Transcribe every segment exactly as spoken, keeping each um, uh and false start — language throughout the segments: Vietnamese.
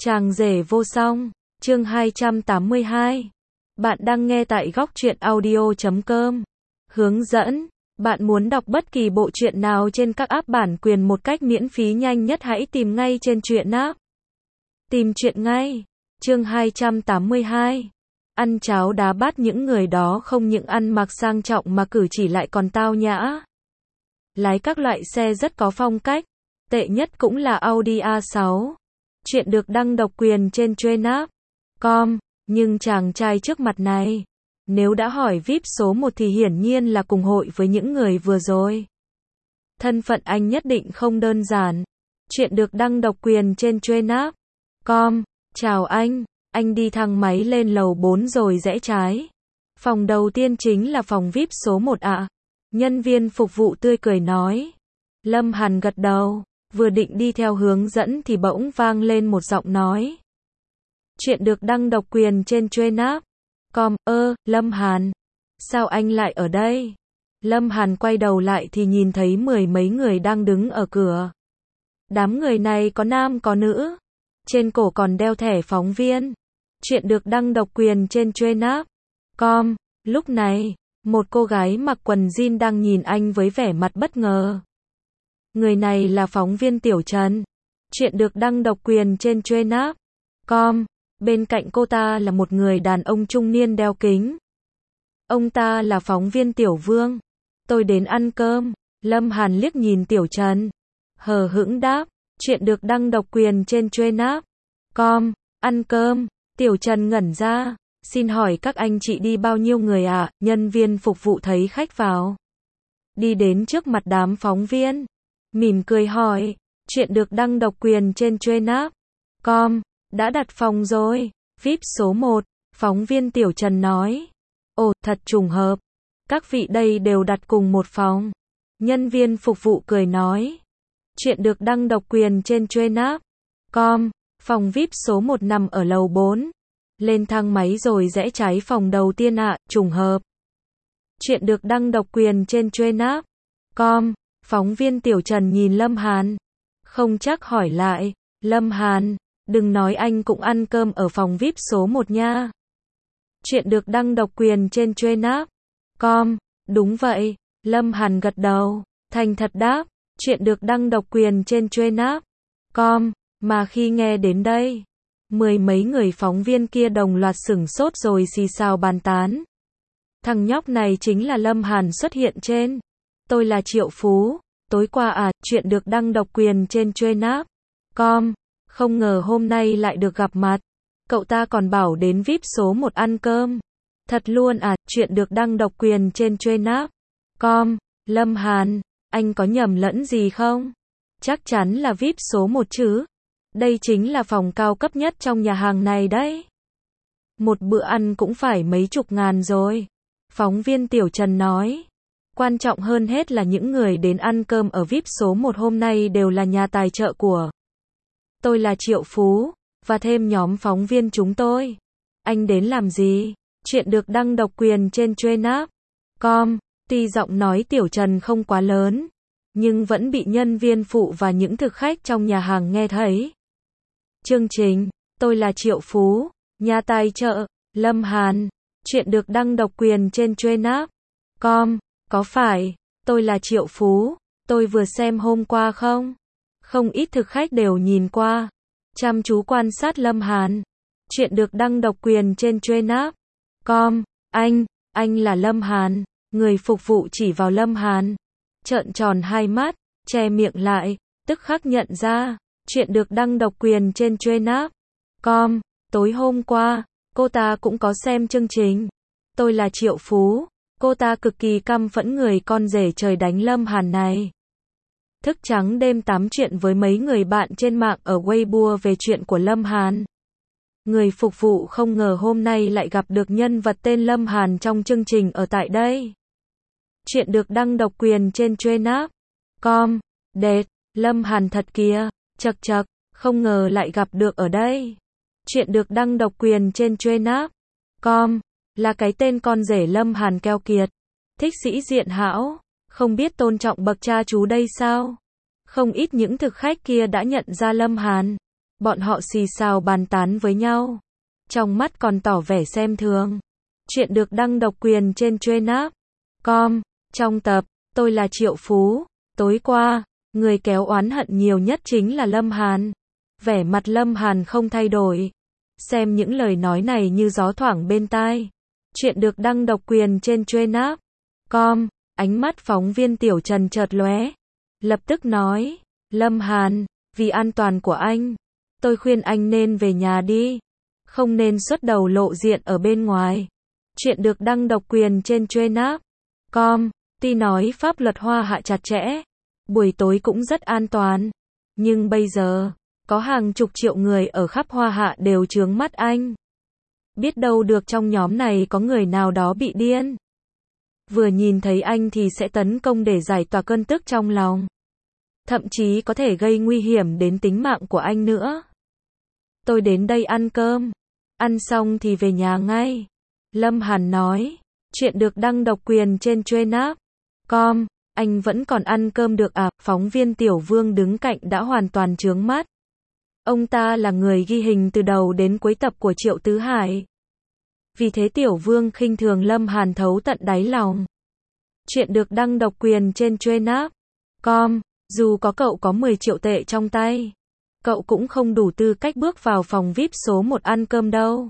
Chàng rể vô song, chương hai trăm tám mươi hai. Bạn đang nghe tại góc truyện audio chấm com. Hướng dẫn, bạn muốn đọc bất kỳ bộ truyện nào trên các app bản quyền một cách miễn phí nhanh nhất hãy tìm ngay trên truyện app. Tìm truyện ngay. Chương hai trăm tám mươi hai. Ăn cháo đá bát, những người đó không những ăn mặc sang trọng mà cử chỉ lại còn tao nhã. Lái các loại xe rất có phong cách, tệ nhất cũng là Audi a sáu. Chuyện được đăng độc quyền trên trainapp chấm com, nhưng chàng trai trước mặt này, nếu đã hỏi vi ai pi số một thì hiển nhiên là cùng hội với những người vừa rồi. Thân phận anh nhất định không đơn giản. Chuyện được đăng độc quyền trên trainapp chấm com. Chào anh, anh đi thang máy lên lầu bốn rồi rẽ trái. Phòng đầu tiên chính là phòng vi ai pi số một ạ. À. Nhân viên phục vụ tươi cười nói. Lâm Hàn gật đầu, vừa định đi theo hướng dẫn thì bỗng vang lên một giọng nói. Chuyện được đăng độc quyền trên trainapp chấm com. Ơ, Lâm Hàn, sao anh lại ở đây? Lâm Hàn quay đầu lại thì nhìn thấy mười mấy người đang đứng ở cửa. Đám người này có nam có nữ, trên cổ còn đeo thẻ phóng viên. Chuyện được đăng độc quyền trên trainapp chấm com. Lúc này, một cô gái mặc quần jean đang nhìn anh với vẻ mặt bất ngờ. Người này là phóng viên Tiểu Trần. Chuyện được đăng độc quyền trên trainapp chấm com. Bên cạnh cô ta là một người đàn ông trung niên đeo kính. Ông ta là phóng viên Tiểu Vương. Tôi đến ăn cơm. Lâm Hàn liếc nhìn Tiểu Trần, hờ hững đáp. Chuyện được đăng độc quyền trên trainapp chấm com. Ăn cơm. Tiểu Trần ngẩn ra. Xin hỏi các anh chị đi bao nhiêu người ạ? À? Nhân viên phục vụ thấy khách vào, đi đến trước mặt đám phóng viên, mỉm cười hỏi. Chuyện được đăng độc quyền trên trainapp chấm com. Đã đặt phòng rồi. vi ai pi số một. Phóng viên Tiểu Trần nói. Ồ, thật trùng hợp. Các vị đây đều đặt cùng một phòng. Nhân viên phục vụ cười nói. Chuyện được đăng độc quyền trên trainapp chấm com. Phòng vi ai pi số một nằm ở lầu bốn. Lên thang máy rồi rẽ trái phòng đầu tiên ạ. À, trùng hợp. Chuyện được đăng độc quyền trên trainapp chấm com. Phóng viên Tiểu Trần nhìn Lâm Hàn, không chắc hỏi lại. Lâm Hàn, đừng nói anh cũng ăn cơm ở phòng vi ai pi số một nha. Chuyện được đăng độc quyền trên trainapp chấm com. Đúng vậy. Lâm Hàn gật đầu, thành thật đáp. Chuyện được đăng độc quyền trên trainapp chấm com. Mà khi nghe đến đây, mười mấy người phóng viên kia đồng loạt sửng sốt rồi xì xào bàn tán. Thằng nhóc này chính là Lâm Hàn xuất hiện trên. Tôi là Triệu Phú. Tối qua à, chuyện được đăng độc quyền trên trainapp chấm com. Không ngờ hôm nay lại được gặp mặt. Cậu ta còn bảo đến vi ai pi số một ăn cơm. Thật luôn à, chuyện được đăng độc quyền trên trainapp chấm com. Lâm Hàn, anh có nhầm lẫn gì không? Chắc chắn là vi ai pi số một chứ. Đây chính là phòng cao cấp nhất trong nhà hàng này đấy. Một bữa ăn cũng phải mấy chục ngàn rồi. Phóng viên Tiểu Trần nói. Quan trọng hơn hết là những người đến ăn cơm ở vi ai pi số một hôm nay đều là nhà tài trợ của tôi là Triệu Phú, và thêm nhóm phóng viên chúng tôi. Anh đến làm gì? Chuyện được đăng độc quyền trên trainapp chấm com. Tuy giọng nói Tiểu Trần không quá lớn, nhưng vẫn bị nhân viên phụ và những thực khách trong nhà hàng nghe thấy. Chương trình, tôi là Triệu Phú, nhà tài trợ, Lâm Hàn. Chuyện được đăng độc quyền trên trainapp chấm com. Có phải, tôi là Triệu Phú, tôi vừa xem hôm qua không? Không ít thực khách đều nhìn qua, chăm chú quan sát Lâm Hàn. Chuyện được đăng độc quyền trên trainapp chấm com. Anh, anh là Lâm Hàn. Người phục vụ chỉ vào Lâm Hàn, trợn tròn hai mắt, che miệng lại, tức khắc nhận ra. Chuyện được đăng độc quyền trên trainapp chấm com. Tối hôm qua, cô ta cũng có xem chương trình. Tôi là Triệu Phú. Cô ta cực kỳ căm phẫn người con rể trời đánh Lâm Hàn này. Thức trắng đêm tám chuyện với mấy người bạn trên mạng ở Weibo về chuyện của Lâm Hàn. Người phục vụ không ngờ hôm nay lại gặp được nhân vật tên Lâm Hàn trong chương trình ở tại đây. Chuyện được đăng độc quyền trên trainapp chấm com. Đệt, Lâm Hàn thật kìa, chật chật, không ngờ lại gặp được ở đây. Chuyện được đăng độc quyền trên trainapp chấm com. Là cái tên con rể Lâm Hàn keo kiệt, thích sĩ diện hão, không biết tôn trọng bậc cha chú đây sao? Không ít những thực khách kia đã nhận ra Lâm Hàn. Bọn họ xì xào bàn tán với nhau, trong mắt còn tỏ vẻ xem thường. Chuyện được đăng độc quyền trên Trendap chấm com. Trong tập, tôi là Triệu Phú, tối qua, người kéo oán hận nhiều nhất chính là Lâm Hàn. Vẻ mặt Lâm Hàn không thay đổi. Xem những lời nói này như gió thoảng bên tai. Chuyện được đăng độc quyền trên Trendap chấm com. Ánh mắt phóng viên Tiểu Trần chợt lóe. Lập tức nói, Lâm Hàn, vì an toàn của anh, tôi khuyên anh nên về nhà đi. Không nên xuất đầu lộ diện ở bên ngoài. Chuyện được đăng độc quyền trên Trendap chấm com. Tuy nói pháp luật Hoa Hạ chặt chẽ, buổi tối cũng rất an toàn. Nhưng bây giờ, có hàng chục triệu người ở khắp Hoa Hạ đều chướng mắt anh. Biết đâu được trong nhóm này có người nào đó bị điên. Vừa nhìn thấy anh thì sẽ tấn công để giải tỏa cơn tức trong lòng. Thậm chí có thể gây nguy hiểm đến tính mạng của anh nữa. Tôi đến đây ăn cơm. Ăn xong thì về nhà ngay. Lâm Hàn nói. Chuyện được đăng độc quyền trên Trendap chấm com. Anh vẫn còn ăn cơm được à? Phóng viên Tiểu Vương đứng cạnh đã hoàn toàn trướng mắt. Ông ta là người ghi hình từ đầu đến cuối tập của Triệu Tứ Hải. Vì thế Tiểu Vương khinh thường Lâm Hàn thấu tận đáy lòng. Chuyện được đăng độc quyền trên Trendap chấm com. Dù có cậu có mười triệu tệ trong tay, cậu cũng không đủ tư cách bước vào phòng vi ai pi số một ăn cơm đâu.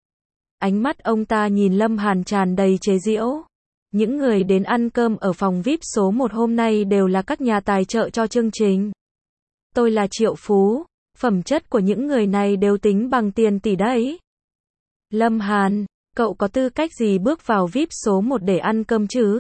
Ánh mắt ông ta nhìn Lâm Hàn tràn đầy chế giễu. Những người đến ăn cơm ở phòng vi ai pi số một hôm nay đều là các nhà tài trợ cho chương trình. Tôi là Triệu Phú, phẩm chất của những người này đều tính bằng tiền tỷ đấy. Lâm Hàn, cậu có tư cách gì bước vào vi ai pi số một để ăn cơm chứ?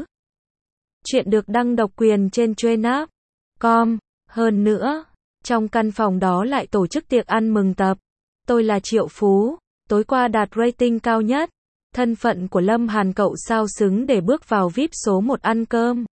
Chuyện được đăng độc quyền trên Trendap chấm com. Hơn nữa, trong căn phòng đó lại tổ chức tiệc ăn mừng tập. Tôi là Triệu Phú, tối qua đạt rating cao nhất. Thân phận của Lâm Hàn cậu sao xứng để bước vào vi ai pi số một ăn cơm.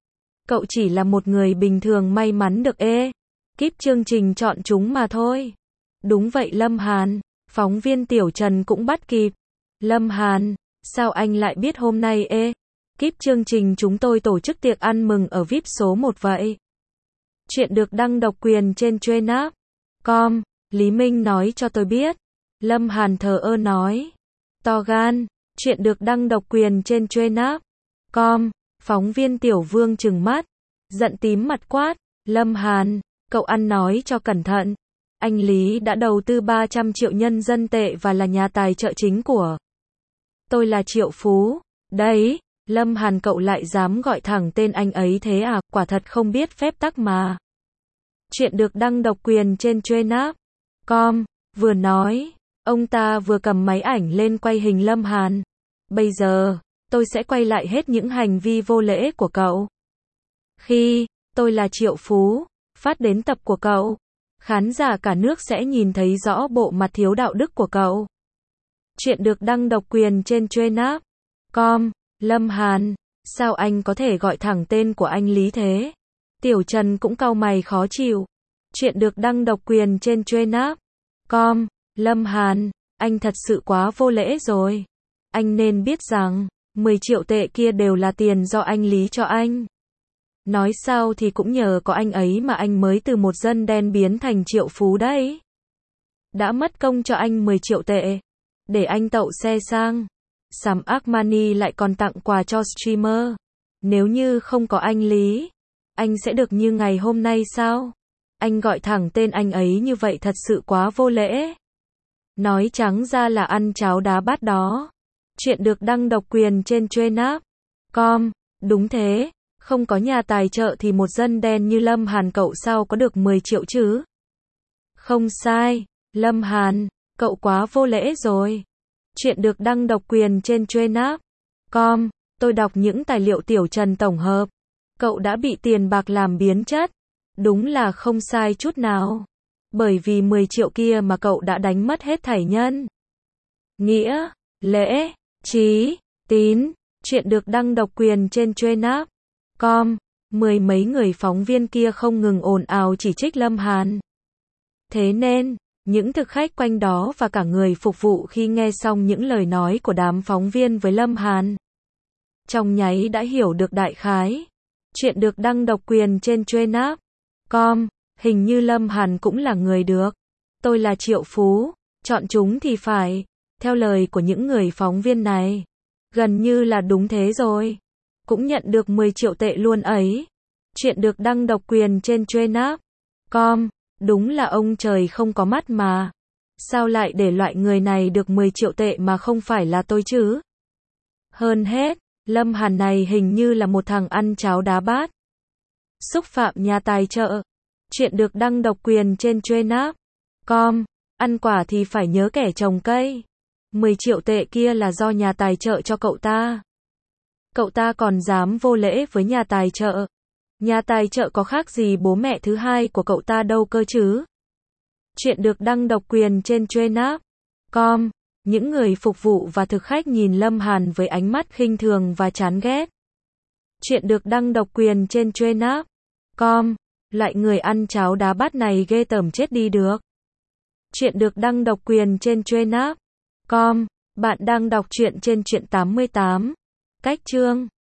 Cậu chỉ là một người bình thường may mắn được ê. Kíp chương trình chọn chúng mà thôi. Đúng vậy Lâm Hàn, phóng viên Tiểu Trần cũng bắt kịp. Lâm Hàn, sao anh lại biết hôm nay ê? Kíp chương trình chúng tôi tổ chức tiệc ăn mừng ở vi ai pi số một vậy. Chuyện được đăng độc quyền trên Trendap chấm com. Lý Minh nói cho tôi biết. Lâm Hàn thờ ơ nói. To gan. Chuyện được đăng độc quyền trên Trendap chấm com. Phóng viên Tiểu Vương trừng mắt, giận tím mặt quát. Lâm Hàn, cậu ăn nói cho cẩn thận. Anh Lý đã đầu tư ba trăm triệu nhân dân tệ và là nhà tài trợ chính của. Tôi là Triệu Phú. Đấy, Lâm Hàn cậu lại dám gọi thẳng tên anh ấy thế à, quả thật không biết phép tắc mà. Chuyện được đăng độc quyền trên Trendap chấm com. Vừa nói, ông ta vừa cầm máy ảnh lên quay hình Lâm Hàn. Bây giờ, tôi sẽ quay lại hết những hành vi vô lễ của cậu. Khi, tôi là Triệu Phú, phát đến tập của cậu, khán giả cả nước sẽ nhìn thấy rõ bộ mặt thiếu đạo đức của cậu. Chuyện được đăng độc quyền trên Trendap chấm com. Lâm Hàn, sao anh có thể gọi thẳng tên của anh Lý thế? Tiểu Trần cũng cau mày khó chịu. Chuyện được đăng độc quyền trên Trendap chấm com. Lâm Hàn, anh thật sự quá vô lễ rồi. Anh nên biết rằng, mười triệu tệ kia đều là tiền do anh Lý cho anh. Nói sao thì cũng nhờ có anh ấy mà anh mới từ một dân đen biến thành Triệu Phú đấy. Đã mất công cho anh mười triệu tệ, để anh tậu xe sang. Sam Armani lại còn tặng quà cho streamer. Nếu như không có anh Lý, anh sẽ được như ngày hôm nay sao? Anh gọi thẳng tên anh ấy như vậy thật sự quá vô lễ. Nói trắng ra là ăn cháo đá bát đó. Chuyện được đăng độc quyền trên Trendap chấm com. Đúng thế, không có nhà tài trợ thì một dân đen như Lâm Hàn cậu sao có được mười triệu chứ? Không sai, Lâm Hàn, cậu quá vô lễ rồi. Chuyện được đăng độc quyền trên Trendap chấm com. Tôi đọc những tài liệu Tiểu Trần tổng hợp. Cậu đã bị tiền bạc làm biến chất. Đúng là không sai chút nào. Bởi vì mười triệu kia mà cậu đã đánh mất hết thảy nhân. Nghĩa, lễ, trí, tín. Chuyện được đăng độc quyền trên Trendap chấm com. Mười mấy người phóng viên kia không ngừng ồn ào chỉ trích Lâm Hàn. Thế nên, những thực khách quanh đó và cả người phục vụ khi nghe xong những lời nói của đám phóng viên với Lâm Hàn, trong nháy đã hiểu được đại khái. Chuyện được đăng độc quyền trên Trendap chấm com. Hình như Lâm Hàn cũng là người được Tôi là triệu phú, chọn chúng thì phải. Theo lời của những người phóng viên này, gần như là đúng thế rồi. Cũng nhận được mười triệu tệ luôn ấy. Chuyện được đăng độc quyền trên Trendap chấm com. Đúng là ông trời không có mắt mà. Sao lại để loại người này được mười triệu tệ mà không phải là tôi chứ? Hơn hết, Lâm Hàn này hình như là một thằng ăn cháo đá bát. Xúc phạm nhà tài trợ. Chuyện được đăng độc quyền trên Trendap chấm com. Ăn quả thì phải nhớ kẻ trồng cây. mười triệu tệ kia là do nhà tài trợ cho cậu ta. Cậu ta còn dám vô lễ với nhà tài trợ. Nhà tài trợ có khác gì bố mẹ thứ hai của cậu ta đâu cơ chứ? Chuyện được đăng độc quyền trên Trendap chấm com. Những người phục vụ và thực khách nhìn Lâm Hàn với ánh mắt khinh thường và chán ghét. Chuyện được đăng độc quyền trên Trendap chấm com. Loại người ăn cháo đá bát này ghê tởm chết đi được. Chuyện được đăng độc quyền trên Trendap chấm com. Bạn đang đọc truyện trên Truyện tám mươi tám. Cách chương.